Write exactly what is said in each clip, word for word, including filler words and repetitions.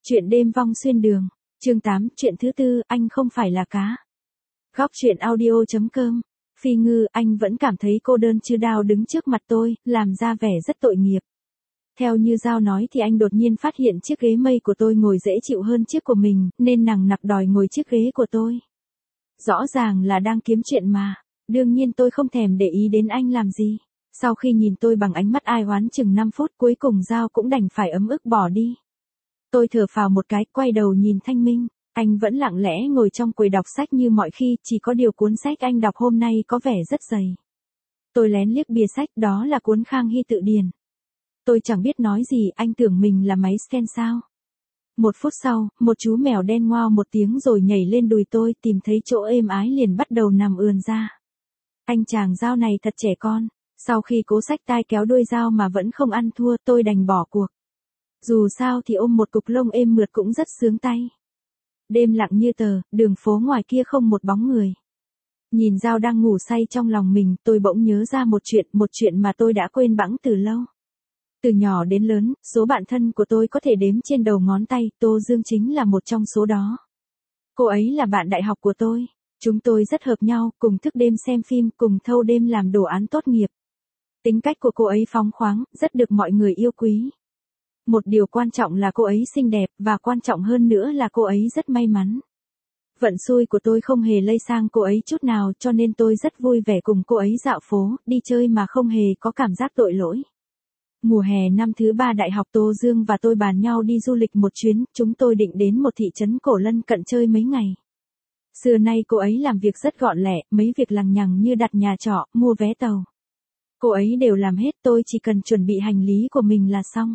Chuyện đêm vong xuyên đường, chương tám, chuyện thứ tư, anh không phải là cá. Góc chuyện audio.com, Phi Ngư, anh vẫn cảm thấy cô đơn như đao đứng trước mặt tôi, làm ra vẻ rất tội nghiệp. Theo như Giao nói thì anh đột nhiên phát hiện chiếc ghế mây của tôi ngồi dễ chịu hơn chiếc của mình, nên nằng nặc đòi ngồi chiếc ghế của tôi. Rõ ràng là đang kiếm chuyện mà, đương nhiên tôi không thèm để ý đến anh làm gì. Sau khi nhìn tôi bằng ánh mắt ai oán chừng năm phút cuối cùng Giao cũng đành phải ấm ức bỏ đi. Tôi thở phào một cái, quay đầu nhìn Thanh Minh, anh vẫn lặng lẽ ngồi trong quầy đọc sách như mọi khi, chỉ có điều cuốn sách anh đọc hôm nay có vẻ rất dày. Tôi lén liếc bìa sách, đó là cuốn Khang Hy tự điển. Tôi chẳng biết nói gì, anh tưởng mình là máy scan sao. Một phút sau, một chú mèo đen ngoao một tiếng rồi nhảy lên đùi tôi, tìm thấy chỗ êm ái liền bắt đầu nằm ườn ra. Anh chàng Giao này thật trẻ con, sau khi cố xách tai kéo đuôi Giao mà vẫn không ăn thua, tôi đành bỏ cuộc. Dù sao thì ôm một cục lông êm mượt cũng rất sướng tay. Đêm lặng như tờ, đường phố ngoài kia không một bóng người. Nhìn Giao đang ngủ say trong lòng mình, tôi bỗng nhớ ra một chuyện, một chuyện mà tôi đã quên bẵng từ lâu. Từ nhỏ đến lớn, số bạn thân của tôi có thể đếm trên đầu ngón tay, Tô Dương chính là một trong số đó. Cô ấy là bạn đại học của tôi. Chúng tôi rất hợp nhau, cùng thức đêm xem phim, cùng thâu đêm làm đồ án tốt nghiệp. Tính cách của cô ấy phóng khoáng, rất được mọi người yêu quý. Một điều quan trọng là cô ấy xinh đẹp, và quan trọng hơn nữa là cô ấy rất may mắn. Vận xui của tôi không hề lây sang cô ấy chút nào, cho nên tôi rất vui vẻ cùng cô ấy dạo phố, đi chơi mà không hề có cảm giác tội lỗi. Mùa hè năm thứ ba đại học, Tô Dương và tôi bàn nhau đi du lịch một chuyến, chúng tôi định đến một thị trấn cổ lân cận chơi mấy ngày. Xưa nay cô ấy làm việc rất gọn lẹ, mấy việc lằng nhằng như đặt nhà trọ, mua vé tàu. Cô ấy đều làm hết, tôi chỉ cần chuẩn bị hành lý của mình là xong.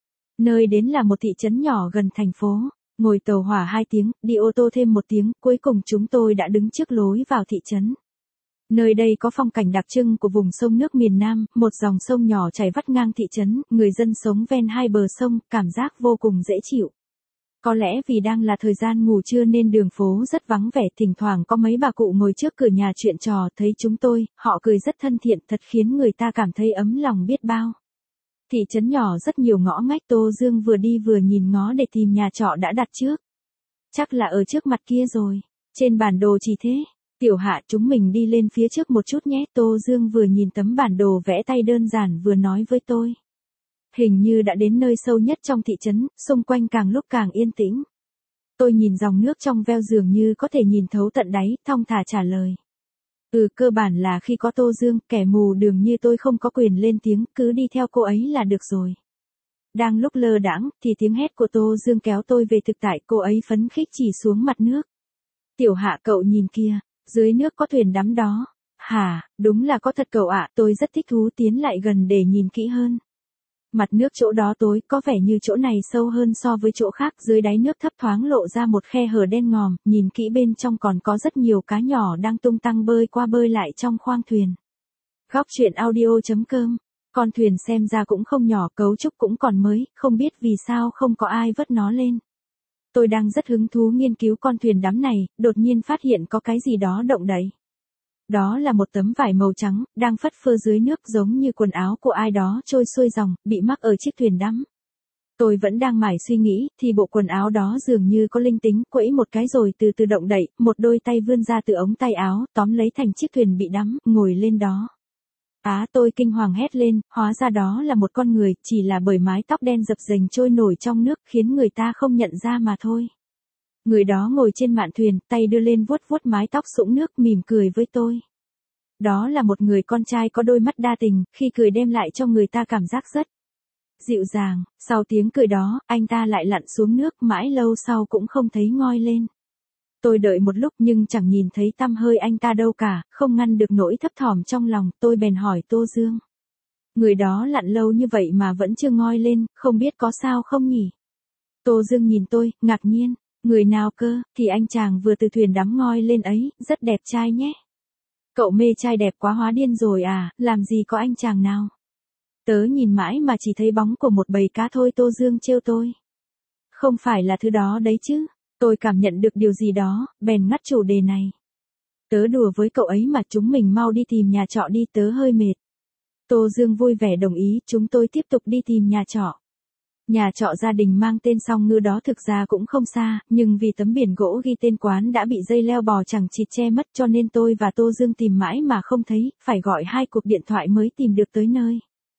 Nơi đến là một thị trấn nhỏ gần thành phố, ngồi tàu hỏa hai tiếng, đi ô tô thêm một tiếng, cuối cùng chúng tôi đã đứng trước lối vào thị trấn. Nơi đây có phong cảnh đặc trưng của vùng sông nước miền Nam, một dòng sông nhỏ chảy vắt ngang thị trấn, người dân sống ven hai bờ sông, cảm giác vô cùng dễ chịu. Có lẽ vì đang là thời gian ngủ trưa nên đường phố rất vắng vẻ, thỉnh thoảng có mấy bà cụ ngồi trước cửa nhà chuyện trò, thấy chúng tôi, họ cười rất thân thiện, thật khiến người ta cảm thấy ấm lòng biết bao. Thị trấn nhỏ rất nhiều ngõ ngách, Tô Dương vừa đi vừa nhìn ngó để tìm nhà trọ đã đặt trước. Chắc là ở trước mặt kia rồi, trên bản đồ chỉ thế. Tiểu Hạ, chúng mình đi lên phía trước một chút nhé. Tô Dương vừa nhìn tấm bản đồ vẽ tay đơn giản vừa nói với tôi. Hình như đã đến nơi sâu nhất trong thị trấn, xung quanh càng lúc càng yên tĩnh. Tôi nhìn dòng nước trong veo dường như có thể nhìn thấu tận đáy, thong thả trả lời. Ừ, cơ bản là khi có Tô Dương, kẻ mù đường như tôi không có quyền lên tiếng, cứ đi theo cô ấy là được rồi. Đang lúc lơ đãng, thì tiếng hét của Tô Dương kéo tôi về thực tại, cô ấy phấn khích chỉ xuống mặt nước. Tiểu Hạ, cậu nhìn kia, dưới nước có thuyền đắm đó. Hả, đúng là có thật cậu ạ, tôi rất thích thú tiến lại gần để nhìn kỹ hơn. Mặt nước chỗ đó tối, có vẻ như chỗ này sâu hơn so với chỗ khác, dưới đáy nước thấp thoáng lộ ra một khe hở đen ngòm, nhìn kỹ bên trong còn có rất nhiều cá nhỏ đang tung tăng bơi qua bơi lại trong khoang thuyền. Góc chuyện audio.com, con thuyền xem ra cũng không nhỏ, cấu trúc cũng còn mới, không biết vì sao không có ai vớt nó lên. Tôi đang rất hứng thú nghiên cứu con thuyền đắm này, đột nhiên phát hiện có cái gì đó động đậy. Đó là một tấm vải màu trắng, đang phất phơ dưới nước giống như quần áo của ai đó trôi xuôi dòng, bị mắc ở chiếc thuyền đắm. Tôi vẫn đang mải suy nghĩ, thì bộ quần áo đó dường như có linh tính, quẫy một cái rồi từ từ động đậy, một đôi tay vươn ra từ ống tay áo, tóm lấy thành chiếc thuyền bị đắm, ngồi lên đó. Á, tôi kinh hoàng hét lên, hóa ra đó là một con người, chỉ là bởi mái tóc đen dập dềnh trôi nổi trong nước khiến người ta không nhận ra mà thôi. Người đó ngồi trên mạn thuyền, tay đưa lên vuốt vuốt mái tóc sũng nước, mỉm cười với tôi. Đó là một người con trai có đôi mắt đa tình, khi cười đem lại cho người ta cảm giác rất dịu dàng. Sau tiếng cười đó, anh ta lại lặn xuống nước, mãi lâu sau cũng không thấy ngoi lên. Tôi đợi một lúc nhưng chẳng nhìn thấy tăm hơi anh ta đâu cả, không ngăn được nỗi thấp thỏm trong lòng, tôi bèn hỏi Tô Dương. Người đó lặn lâu như vậy mà vẫn chưa ngoi lên, không biết có sao không nhỉ? Tô Dương nhìn tôi, ngạc nhiên, người nào cơ, thì anh chàng vừa từ thuyền đắm ngoi lên ấy, rất đẹp trai nhé. Cậu mê trai đẹp quá hóa điên rồi à, làm gì có anh chàng nào? Tớ nhìn mãi mà chỉ thấy bóng của một bầy cá thôi, Tô Dương trêu tôi. Không phải là thứ đó đấy chứ. Tôi cảm nhận được điều gì đó, bèn ngắt chủ đề này. Tớ đùa với cậu ấy mà, chúng mình mau đi tìm nhà trọ đi, tớ hơi mệt. Tô Dương vui vẻ đồng ý, chúng tôi tiếp tục đi tìm nhà trọ. Nhà trọ gia đình mang tên Song Ngư đó thực ra cũng không xa, nhưng vì tấm biển gỗ ghi tên quán đã bị dây leo bò chẳng chịt che mất cho nên tôi và Tô Dương tìm mãi mà không thấy, phải gọi hai cuộc điện thoại mới tìm được tới nơi.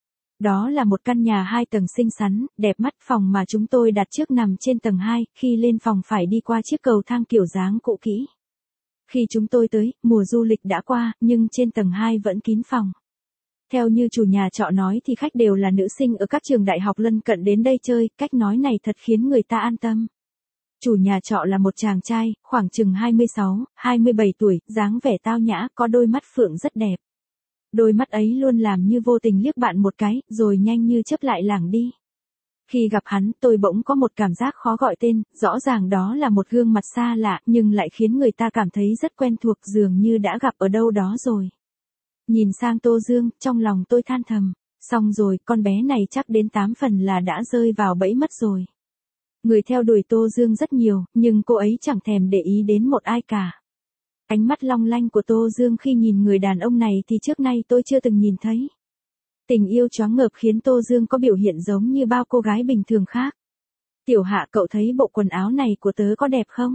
Đó là một căn nhà hai tầng xinh xắn, đẹp mắt. Phòng mà chúng tôi đặt trước nằm trên tầng hai, khi lên phòng phải đi qua chiếc cầu thang kiểu dáng cũ kỹ. Khi chúng tôi tới, mùa du lịch đã qua, nhưng trên tầng hai vẫn kín phòng. Theo như chủ nhà trọ nói thì khách đều là nữ sinh ở các trường đại học lân cận đến đây chơi, cách nói này thật khiến người ta an tâm. Chủ nhà trọ là một chàng trai, khoảng chừng hai mươi sáu, hai mươi bảy tuổi, dáng vẻ tao nhã, có đôi mắt phượng rất đẹp. Đôi mắt ấy luôn làm như vô tình liếc bạn một cái, rồi nhanh như chớp lại lảng đi. Khi gặp hắn, tôi bỗng có một cảm giác khó gọi tên, rõ ràng đó là một gương mặt xa lạ, nhưng lại khiến người ta cảm thấy rất quen thuộc, dường như đã gặp ở đâu đó rồi. Nhìn sang Tô Dương, trong lòng tôi than thầm, xong rồi, con bé này chắc đến tám phần là đã rơi vào bẫy mất rồi. Người theo đuổi Tô Dương rất nhiều, nhưng cô ấy chẳng thèm để ý đến một ai cả. Ánh mắt long lanh của Tô Dương khi nhìn người đàn ông này thì trước nay tôi chưa từng nhìn thấy. Tình yêu choáng ngợp khiến Tô Dương có biểu hiện giống như bao cô gái bình thường khác. Tiểu Hạ, cậu thấy bộ quần áo này của tớ có đẹp không?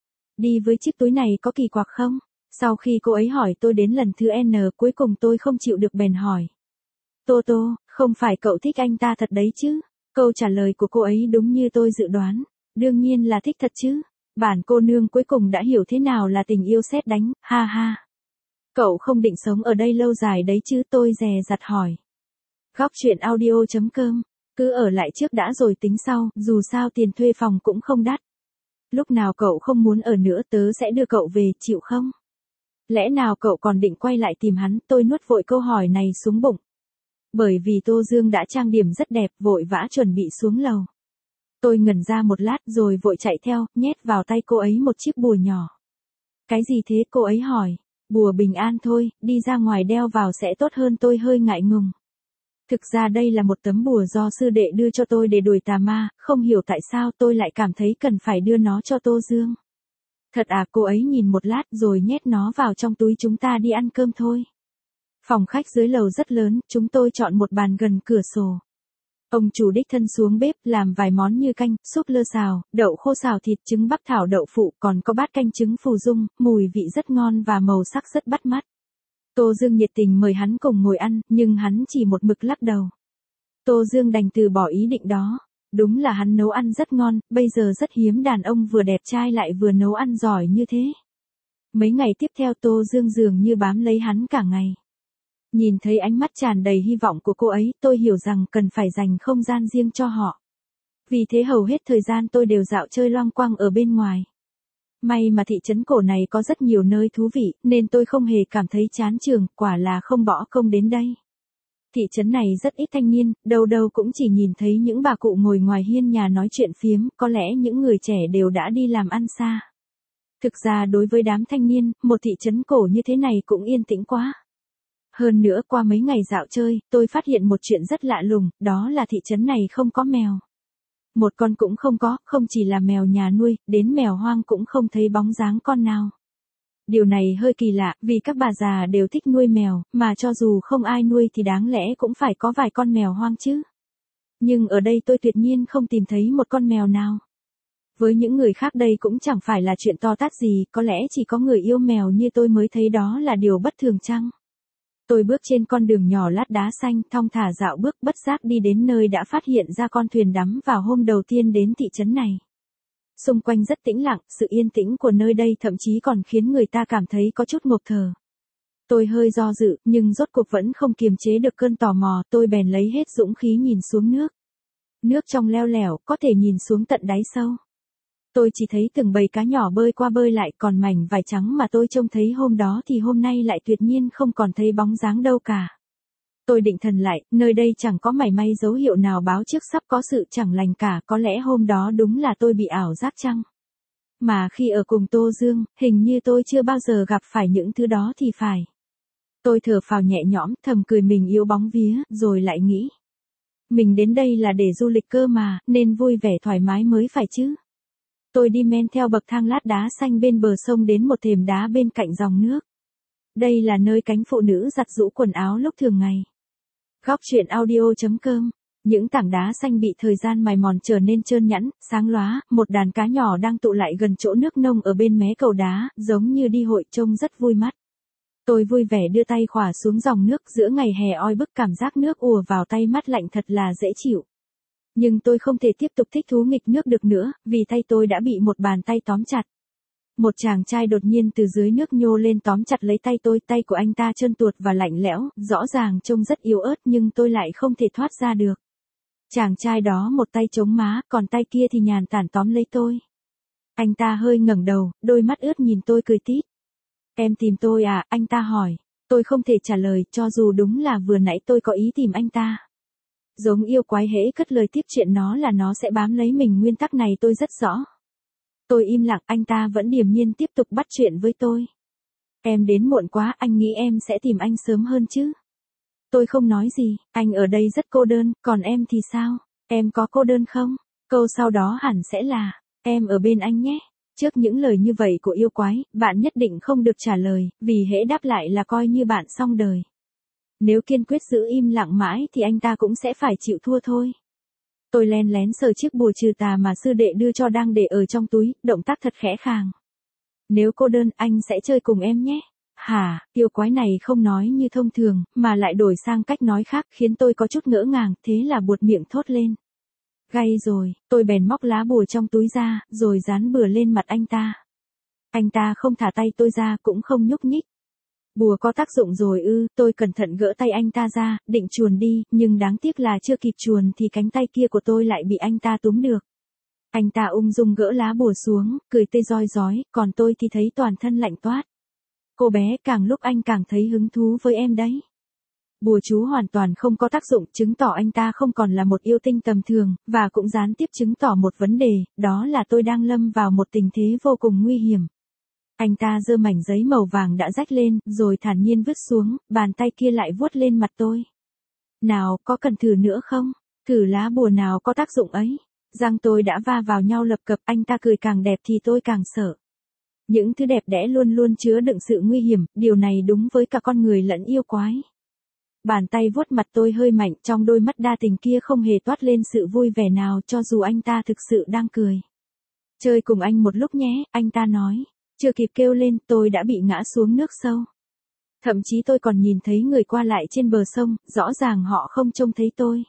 Đi với chiếc túi này có kỳ quặc không? Sau khi cô ấy hỏi tôi đến lần thứ N, cuối cùng tôi không chịu được bèn hỏi. Tô Tô, không phải cậu thích anh ta thật đấy chứ? Câu trả lời của cô ấy đúng như tôi dự đoán. Đương nhiên là thích thật chứ. Bản cô nương cuối cùng đã hiểu thế nào là tình yêu sét đánh, ha ha. Cậu không định sống ở đây lâu dài đấy chứ? Tôi dè dặt hỏi. Góc truyện audio chấm com, cứ ở lại trước đã rồi tính sau, dù sao tiền thuê phòng cũng không đắt. Lúc nào cậu không muốn ở nữa tớ sẽ đưa cậu về, chịu không? Lẽ nào cậu còn định quay lại tìm hắn? Tôi nuốt vội câu hỏi này xuống bụng. Bởi vì Tô Dương đã trang điểm rất đẹp, vội vã chuẩn bị xuống lầu. Tôi ngẩn ra một lát rồi vội chạy theo, nhét vào tay cô ấy một chiếc bùa nhỏ. Cái gì thế? Cô ấy hỏi. Bùa bình an thôi, đi ra ngoài đeo vào sẽ tốt hơn. Tôi hơi ngại ngùng. Thực ra đây là một tấm bùa do sư đệ đưa cho tôi để đuổi tà ma, không hiểu tại sao tôi lại cảm thấy cần phải đưa nó cho Tô Dương. Thật à? Cô ấy nhìn một lát rồi nhét nó vào trong túi. Chúng ta đi ăn cơm thôi. Phòng khách dưới lầu rất lớn, chúng tôi chọn một bàn gần cửa sổ. Ông chủ đích thân xuống bếp làm vài món như canh, súp lơ xào, đậu khô xào thịt, trứng bắc thảo đậu phụ, còn có bát canh trứng phù dung, mùi vị rất ngon và màu sắc rất bắt mắt. Tô Dương nhiệt tình mời hắn cùng ngồi ăn, nhưng hắn chỉ một mực lắc đầu. Tô Dương đành từ bỏ ý định đó. Đúng là hắn nấu ăn rất ngon, bây giờ rất hiếm đàn ông vừa đẹp trai lại vừa nấu ăn giỏi như thế. Mấy ngày tiếp theo Tô Dương dường như bám lấy hắn cả ngày. Nhìn thấy ánh mắt tràn đầy hy vọng của cô ấy, tôi hiểu rằng cần phải dành không gian riêng cho họ. Vì thế hầu hết thời gian tôi đều dạo chơi loanh quanh ở bên ngoài. May mà thị trấn cổ này có rất nhiều nơi thú vị, nên tôi không hề cảm thấy chán chường, quả là không bỏ công đến đây. Thị trấn này rất ít thanh niên, đâu đâu cũng chỉ nhìn thấy những bà cụ ngồi ngoài hiên nhà nói chuyện phiếm, có lẽ những người trẻ đều đã đi làm ăn xa. Thực ra đối với đám thanh niên, một thị trấn cổ như thế này cũng yên tĩnh quá. Hơn nữa qua mấy ngày dạo chơi, tôi phát hiện một chuyện rất lạ lùng, đó là thị trấn này không có mèo. Một con cũng không có, không chỉ là mèo nhà nuôi, đến mèo hoang cũng không thấy bóng dáng con nào. Điều này hơi kỳ lạ, vì các bà già đều thích nuôi mèo, mà cho dù không ai nuôi thì đáng lẽ cũng phải có vài con mèo hoang chứ. Nhưng ở đây tôi tuyệt nhiên không tìm thấy một con mèo nào. Với những người khác đây cũng chẳng phải là chuyện to tát gì, có lẽ chỉ có người yêu mèo như tôi mới thấy đó là điều bất thường chăng? Tôi bước trên con đường nhỏ lát đá xanh, thong thả dạo bước, bất giác đi đến nơi đã phát hiện ra con thuyền đắm vào hôm đầu tiên đến thị trấn này. Xung quanh rất tĩnh lặng, sự yên tĩnh của nơi đây thậm chí còn khiến người ta cảm thấy có chút ngộp thở. Tôi hơi do dự, nhưng rốt cuộc vẫn không kiềm chế được cơn tò mò, tôi bèn lấy hết dũng khí nhìn xuống nước. Nước trong leo lẻo, có thể nhìn xuống tận đáy sâu. Tôi chỉ thấy từng bầy cá nhỏ bơi qua bơi lại, còn mảnh vải trắng mà tôi trông thấy hôm đó thì hôm nay lại tuyệt nhiên không còn thấy bóng dáng đâu cả. Tôi định thần lại, nơi đây chẳng có mảy may dấu hiệu nào báo trước sắp có sự chẳng lành cả, có lẽ hôm đó đúng là tôi bị ảo giác chăng? Mà khi ở cùng Tô Dương, hình như tôi chưa bao giờ gặp phải những thứ đó thì phải. Tôi thở phào nhẹ nhõm, thầm cười mình yếu bóng vía, rồi lại nghĩ. Mình đến đây là để du lịch cơ mà, nên vui vẻ thoải mái mới phải chứ. Tôi đi men theo bậc thang lát đá xanh bên bờ sông đến một thềm đá bên cạnh dòng nước. Đây là nơi cánh phụ nữ giặt giũ quần áo lúc thường ngày. Góc truyện audio chấm com Những tảng đá xanh bị thời gian mài mòn trở nên trơn nhẵn, sáng lóa, một đàn cá nhỏ đang tụ lại gần chỗ nước nông ở bên mé cầu đá, giống như đi hội trông rất vui mắt. Tôi vui vẻ đưa tay khỏa xuống dòng nước, giữa ngày hè oi bức cảm giác nước ùa vào tay mát lạnh thật là dễ chịu. Nhưng tôi không thể tiếp tục thích thú nghịch nước được nữa, vì tay tôi đã bị một bàn tay tóm chặt. Một chàng trai đột nhiên từ dưới nước nhô lên tóm chặt lấy tay tôi, tay của anh ta trơn tuột và lạnh lẽo, rõ ràng trông rất yếu ớt nhưng tôi lại không thể thoát ra được. Chàng trai đó một tay chống má, còn tay kia thì nhàn tản tóm lấy tôi. Anh ta hơi ngẩng đầu, đôi mắt ướt nhìn tôi cười tít. Em tìm tôi à, anh ta hỏi. Tôi không thể trả lời, cho dù đúng là vừa nãy tôi có ý tìm anh ta. Giống yêu quái hễ cất lời tiếp chuyện nó là nó sẽ bám lấy mình, nguyên tắc này tôi rất rõ. Tôi im lặng, anh ta vẫn điềm nhiên tiếp tục bắt chuyện với tôi. Em đến muộn quá, anh nghĩ em sẽ tìm anh sớm hơn chứ. Tôi không nói gì, anh ở đây rất cô đơn, còn em thì sao? Em có cô đơn không? Câu sau đó hẳn sẽ là, em ở bên anh nhé. Trước những lời như vậy của yêu quái, bạn nhất định không được trả lời, vì hễ đáp lại là coi như bạn xong đời. Nếu kiên quyết giữ im lặng mãi thì anh ta cũng sẽ phải chịu thua thôi. Tôi len lén sờ chiếc bùa trừ tà mà sư đệ đưa cho đang để ở trong túi, động tác thật khẽ khàng. Nếu cô đơn, anh sẽ chơi cùng em nhé. Hả, yêu quái này không nói như thông thường, mà lại đổi sang cách nói khác khiến tôi có chút ngỡ ngàng, thế là buột miệng thốt lên. Gay rồi, tôi bèn móc lá bùa trong túi ra, rồi dán bừa lên mặt anh ta. Anh ta không thả tay tôi ra, cũng không nhúc nhích. Bùa có tác dụng rồi ư, tôi cẩn thận gỡ tay anh ta ra, định chuồn đi, nhưng đáng tiếc là chưa kịp chuồn thì cánh tay kia của tôi lại bị anh ta túm được. Anh ta ung dung gỡ lá bùa xuống, cười tê roi rói, còn tôi thì thấy toàn thân lạnh toát. Cô bé, càng lúc anh càng thấy hứng thú với em đấy. Bùa chú hoàn toàn không có tác dụng, chứng tỏ anh ta không còn là một yêu tinh tầm thường, và cũng gián tiếp chứng tỏ một vấn đề, đó là tôi đang lâm vào một tình thế vô cùng nguy hiểm. Anh ta giơ mảnh giấy màu vàng đã rách lên, rồi thản nhiên vứt xuống, bàn tay kia lại vuốt lên mặt tôi. Nào, có cần thử nữa không? Thử lá bùa nào có tác dụng ấy. Răng tôi đã va vào nhau lập cập, anh ta cười càng đẹp thì tôi càng sợ. Những thứ đẹp đẽ luôn luôn chứa đựng sự nguy hiểm, điều này đúng với cả con người lẫn yêu quái. Bàn tay vuốt mặt tôi hơi mạnh, trong đôi mắt đa tình kia không hề toát lên sự vui vẻ nào, cho dù anh ta thực sự đang cười. Chơi cùng anh một lúc nhé, anh ta nói. Chưa kịp kêu lên, tôi đã bị ngã xuống nước sâu. Thậm chí tôi còn nhìn thấy người qua lại trên bờ sông, rõ ràng họ không trông thấy tôi.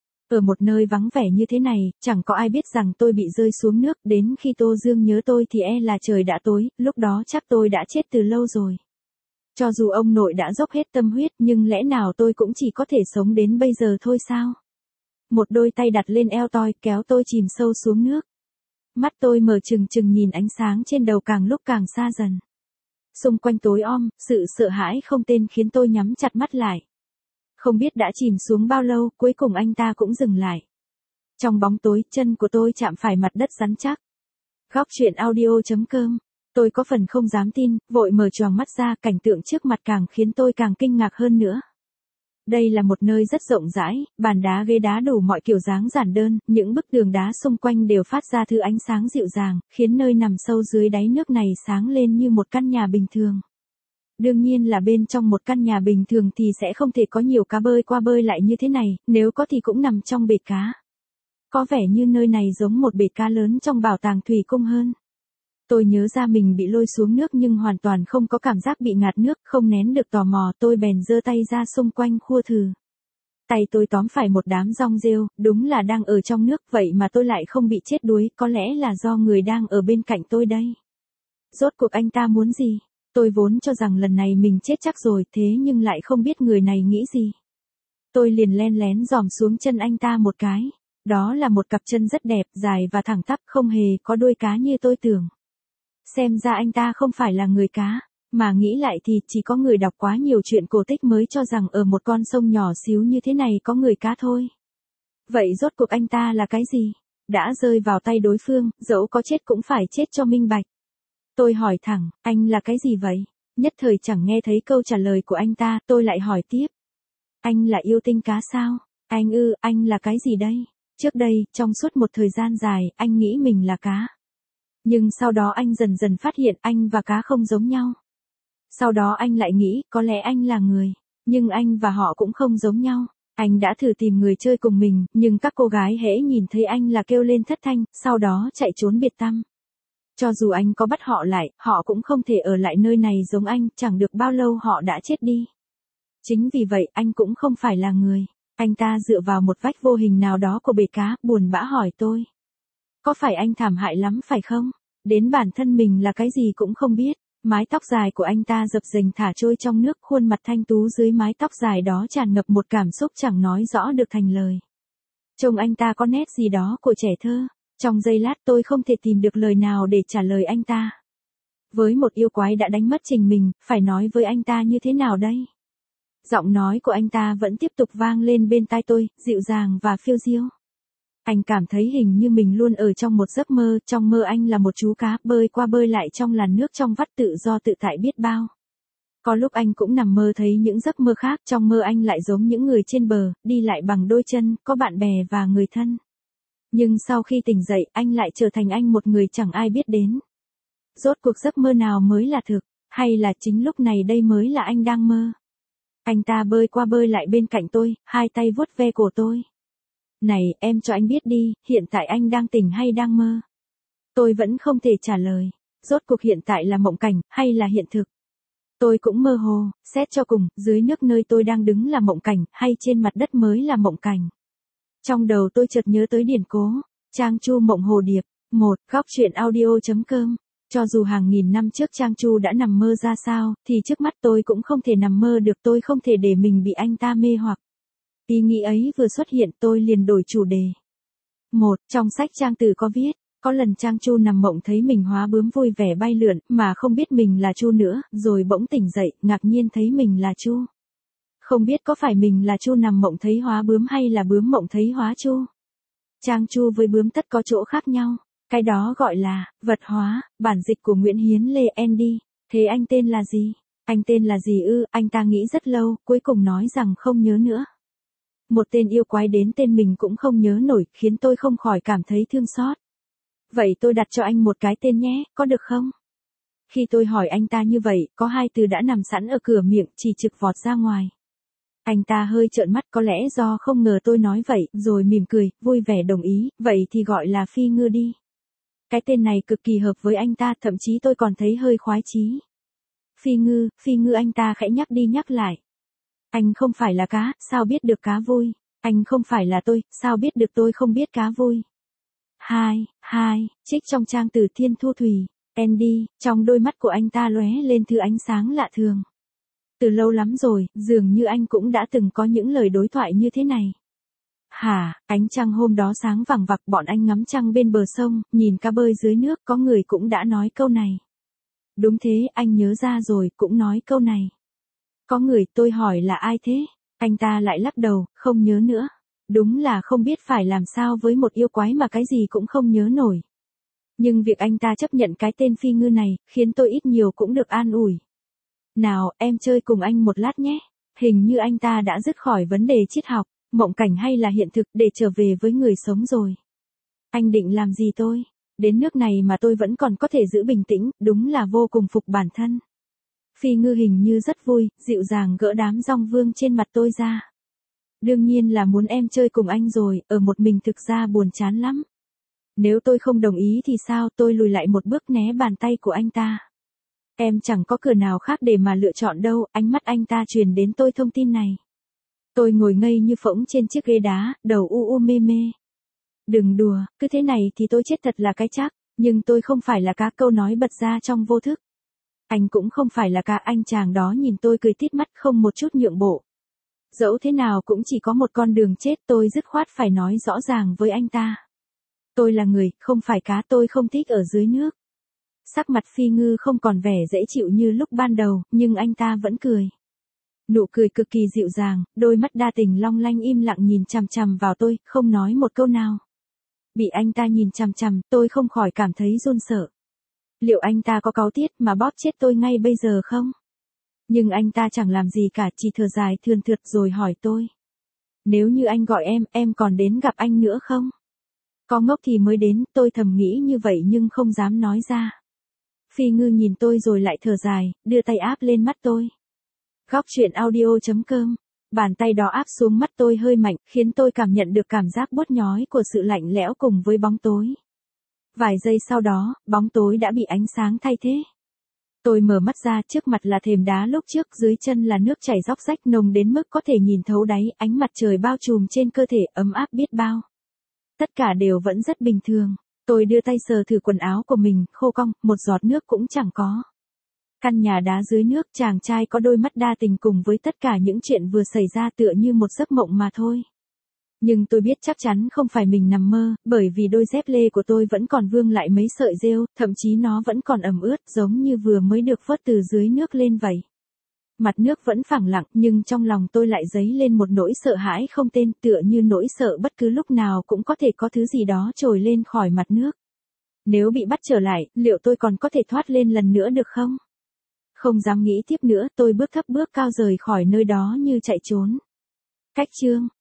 Ở một nơi vắng vẻ như thế này, chẳng có ai biết rằng tôi bị rơi xuống nước, đến khi Tô Dương nhớ tôi thì e là trời đã tối, lúc đó chắc tôi đã chết từ lâu rồi. Cho dù ông nội đã dốc hết tâm huyết, nhưng lẽ nào tôi cũng chỉ có thể sống đến bây giờ thôi sao? Một đôi tay đặt lên eo tôi, kéo tôi chìm sâu xuống nước. Mắt tôi mở trừng trừng nhìn ánh sáng trên đầu càng lúc càng xa dần. Xung quanh tối om, sự sợ hãi không tên khiến tôi nhắm chặt mắt lại. Không biết đã chìm xuống bao lâu, cuối cùng anh ta cũng dừng lại. Trong bóng tối, chân của tôi chạm phải mặt đất rắn chắc. Góc truyện audio chấm com. Tôi có phần không dám tin, vội mở choàng mắt ra, cảnh tượng trước mặt càng khiến tôi càng kinh ngạc hơn nữa. Đây là một nơi rất rộng rãi, bàn đá ghế đá đủ mọi kiểu dáng giản đơn, những bức tường đá xung quanh đều phát ra thứ ánh sáng dịu dàng, khiến nơi nằm sâu dưới đáy nước này sáng lên như một căn nhà bình thường. Đương nhiên là bên trong một căn nhà bình thường thì sẽ không thể có nhiều cá bơi qua bơi lại như thế này, nếu có thì cũng nằm trong bể cá. Có vẻ như nơi này giống một bể cá lớn trong bảo tàng thủy cung hơn. Tôi nhớ ra mình bị lôi xuống nước nhưng hoàn toàn không có cảm giác bị ngạt nước, không nén được tò mò, tôi bèn giơ tay ra xung quanh khua thử. Tay tôi tóm phải một đám rong rêu, đúng là đang ở trong nước, vậy mà tôi lại không bị chết đuối, có lẽ là do người đang ở bên cạnh tôi đây. Rốt cuộc anh ta muốn gì? Tôi vốn cho rằng lần này mình chết chắc rồi, thế nhưng lại không biết người này nghĩ gì. Tôi liền len lén dòm xuống chân anh ta một cái. Đó là một cặp chân rất đẹp, dài và thẳng tắp, không hề có đuôi cá như tôi tưởng. Xem ra anh ta không phải là người cá, mà nghĩ lại thì chỉ có người đọc quá nhiều chuyện cổ tích mới cho rằng ở một con sông nhỏ xíu như thế này có người cá thôi. Vậy rốt cuộc anh ta là cái gì? Đã rơi vào tay đối phương, dẫu có chết cũng phải chết cho minh bạch. Tôi hỏi thẳng, anh là cái gì vậy? Nhất thời chẳng nghe thấy câu trả lời của anh ta, tôi lại hỏi tiếp. Anh là yêu tinh cá sao? Anh ư, anh là cái gì đây? Trước đây, trong suốt một thời gian dài, anh nghĩ mình là cá. Nhưng sau đó anh dần dần phát hiện anh và cá không giống nhau. Sau đó anh lại nghĩ, có lẽ anh là người, nhưng anh và họ cũng không giống nhau. Anh đã thử tìm người chơi cùng mình, nhưng các cô gái hễ nhìn thấy anh là kêu lên thất thanh, sau đó chạy trốn biệt tăm. Cho dù anh có bắt họ lại, họ cũng không thể ở lại nơi này giống anh, chẳng được bao lâu họ đã chết đi. Chính vì vậy, anh cũng không phải là người. Anh ta dựa vào một vách vô hình nào đó của bể cá, buồn bã hỏi tôi. Có phải anh thảm hại lắm phải không? Đến bản thân mình là cái gì cũng không biết. Mái tóc dài của anh ta dập dềnh thả trôi trong nước, khuôn mặt thanh tú dưới mái tóc dài đó tràn ngập một cảm xúc chẳng nói rõ được thành lời. Trông anh ta có nét gì đó của trẻ thơ. Trong giây lát tôi không thể tìm được lời nào để trả lời anh ta. Với một yêu quái đã đánh mất trình mình, phải nói với anh ta như thế nào đây? Giọng nói của anh ta vẫn tiếp tục vang lên bên tai tôi, dịu dàng và phiêu diêu. Anh cảm thấy hình như mình luôn ở trong một giấc mơ, trong mơ anh là một chú cá bơi qua bơi lại trong làn nước trong vắt tự do tự tại biết bao. Có lúc anh cũng nằm mơ thấy những giấc mơ khác, trong mơ anh lại giống những người trên bờ, đi lại bằng đôi chân, có bạn bè và người thân. Nhưng sau khi tỉnh dậy, anh lại trở thành anh một người chẳng ai biết đến. Rốt cuộc giấc mơ nào mới là thực, hay là chính lúc này đây mới là anh đang mơ? Anh ta bơi qua bơi lại bên cạnh tôi, hai tay vuốt ve cổ tôi. Này, em cho anh biết đi, hiện tại anh đang tỉnh hay đang mơ? Tôi vẫn không thể trả lời. Rốt cuộc hiện tại là mộng cảnh, hay là hiện thực? Tôi cũng mơ hồ, xét cho cùng, dưới nước nơi tôi đang đứng là mộng cảnh, hay trên mặt đất mới là mộng cảnh. Trong đầu tôi chợt nhớ tới điển cố, Trang Chu Mộng Hồ Điệp. một. Góc truyện audio chấm com. Cho dù hàng nghìn năm trước Trang Chu đã nằm mơ ra sao, thì trước mắt tôi cũng không thể nằm mơ được, tôi không thể để mình bị anh ta mê hoặc. Ý nghĩ ấy vừa xuất hiện tôi liền đổi chủ đề. một. Trong sách Trang Tử có viết, có lần Trang Chu nằm mộng thấy mình hóa bướm vui vẻ bay lượn, mà không biết mình là Chu nữa, rồi bỗng tỉnh dậy, ngạc nhiên thấy mình là Chu. Không biết có phải mình là Chu nằm mộng thấy hóa bướm hay là bướm mộng thấy hóa Chu. Trang Chu với bướm tất có chỗ khác nhau. Cái đó gọi là vật hóa, bản dịch của Nguyễn Hiến Lê Andy. Thế anh tên là gì? Anh tên là gì ư? Anh ta nghĩ rất lâu, cuối cùng nói rằng không nhớ nữa. Một tên yêu quái đến tên mình cũng không nhớ nổi, khiến tôi không khỏi cảm thấy thương xót. Vậy tôi đặt cho anh một cái tên nhé, có được không? Khi tôi hỏi anh ta như vậy, có hai từ đã nằm sẵn ở cửa miệng, chỉ trực vọt ra ngoài. Anh ta hơi trợn mắt, có lẽ do không ngờ tôi nói vậy, rồi mỉm cười, vui vẻ đồng ý, vậy thì gọi là Phi Ngư đi. Cái tên này cực kỳ hợp với anh ta, thậm chí tôi còn thấy hơi khoái chí. Phi Ngư, Phi Ngư, anh ta khẽ nhắc đi nhắc lại. Anh không phải là cá, sao biết được cá vui? Anh không phải là tôi, sao biết được tôi không biết cá vui? Hai, hai, trích trong trang từ Thiên Thu Thủy. Andy, trong đôi mắt của anh ta lóe lên thứ ánh sáng lạ thường. Từ lâu lắm rồi, dường như anh cũng đã từng có những lời đối thoại như thế này. Hả, ánh trăng hôm đó sáng vằng vặc, bọn anh ngắm trăng bên bờ sông, nhìn cá bơi dưới nước, có người cũng đã nói câu này. Đúng thế, anh nhớ ra rồi, cũng nói câu này. Có người, tôi hỏi là ai thế? Anh ta lại lắc đầu, không nhớ nữa. Đúng là không biết phải làm sao với một yêu quái mà cái gì cũng không nhớ nổi. Nhưng việc anh ta chấp nhận cái tên Phi Ngư này, khiến tôi ít nhiều cũng được an ủi. Nào, em chơi cùng anh một lát nhé. Hình như anh ta đã dứt khỏi vấn đề triết học, mộng cảnh hay là hiện thực, để trở về với người sống rồi. Anh định làm gì tôi? Đến nước này mà tôi vẫn còn có thể giữ bình tĩnh, đúng là vô cùng phục bản thân. Phi Ngư hình như rất vui, dịu dàng gỡ đám dong vương trên mặt tôi ra. Đương nhiên là muốn em chơi cùng anh rồi, ở một mình thực ra buồn chán lắm. Nếu tôi không đồng ý thì sao? Tôi lùi lại một bước né bàn tay của anh ta. Em chẳng có cửa nào khác để mà lựa chọn đâu, ánh mắt anh ta truyền đến tôi thông tin này. Tôi ngồi ngây như phỗng trên chiếc ghế đá, đầu u u mê mê. Đừng đùa, cứ thế này thì tôi chết thật là cái chắc, nhưng tôi không phải là cá, câu nói bật ra trong vô thức. Anh cũng không phải là cá, anh chàng đó nhìn tôi cười tít mắt không một chút nhượng bộ. Dẫu thế nào cũng chỉ có một con đường chết, tôi dứt khoát phải nói rõ ràng với anh ta. Tôi là người, không phải cá, tôi không thích ở dưới nước. Sắc mặt Phi Ngư không còn vẻ dễ chịu như lúc ban đầu, nhưng anh ta vẫn cười. Nụ cười cực kỳ dịu dàng, đôi mắt đa tình long lanh im lặng nhìn chằm chằm vào tôi, không nói một câu nào. Bị anh ta nhìn chằm chằm, tôi không khỏi cảm thấy run sợ. Liệu anh ta có cáu tiết mà bóp chết tôi ngay bây giờ không? Nhưng anh ta chẳng làm gì cả, chỉ thở dài thườn thượt rồi hỏi tôi. Nếu như anh gọi em, em còn đến gặp anh nữa không? Có ngốc thì mới đến, tôi thầm nghĩ như vậy nhưng không dám nói ra. Phi Ngư nhìn tôi rồi lại thở dài, đưa tay áp lên mắt tôi. Góc truyện audio chấm com Bàn tay đó áp xuống mắt tôi hơi mạnh, khiến tôi cảm nhận được cảm giác buốt nhói của sự lạnh lẽo cùng với bóng tối. Vài giây sau đó, bóng tối đã bị ánh sáng thay thế. Tôi mở mắt ra, trước mặt là thềm đá lúc trước, dưới chân là nước chảy róc rách nồng đến mức có thể nhìn thấu đáy, ánh mặt trời bao trùm trên cơ thể, ấm áp biết bao. Tất cả đều vẫn rất bình thường. Tôi đưa tay sờ thử quần áo của mình, khô cong, một giọt nước cũng chẳng có. Căn nhà đá dưới nước, chàng trai có đôi mắt đa tình cùng với tất cả những chuyện vừa xảy ra tựa như một giấc mộng mà thôi. Nhưng tôi biết chắc chắn không phải mình nằm mơ, bởi vì đôi dép lê của tôi vẫn còn vương lại mấy sợi rêu, thậm chí nó vẫn còn ẩm ướt giống như vừa mới được vớt từ dưới nước lên vậy. Mặt nước vẫn phẳng lặng, nhưng trong lòng tôi lại dấy lên một nỗi sợ hãi không tên, tựa như nỗi sợ bất cứ lúc nào cũng có thể có thứ gì đó trồi lên khỏi mặt nước. Nếu bị bắt trở lại, liệu tôi còn có thể thoát lên lần nữa được không? Không dám nghĩ tiếp nữa, tôi bước thấp bước cao rời khỏi nơi đó như chạy trốn. Cách chương